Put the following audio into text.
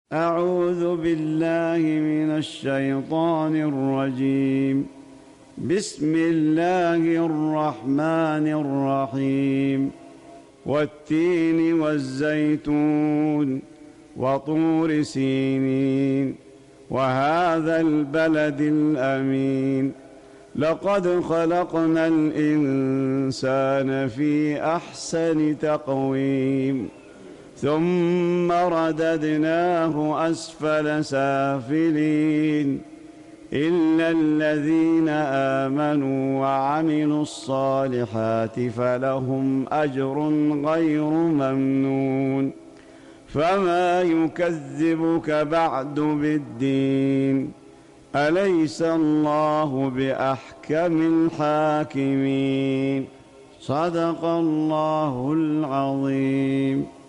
أعوذ بالله من الشيطان الرجيم. بسم الله الرحمن الرحيم. والتين والزيتون وطور سينين وهذا البلد الأمين لقد خلقنا الإنسان في أحسن تقويم ثم رددناه أسفل سافلين إلا الذين آمنوا وعملوا الصالحات فلهم أجر غير ممنون فما يكذبك بعد بالدين أليس الله بأحكم الحاكمين. صدق الله العظيم.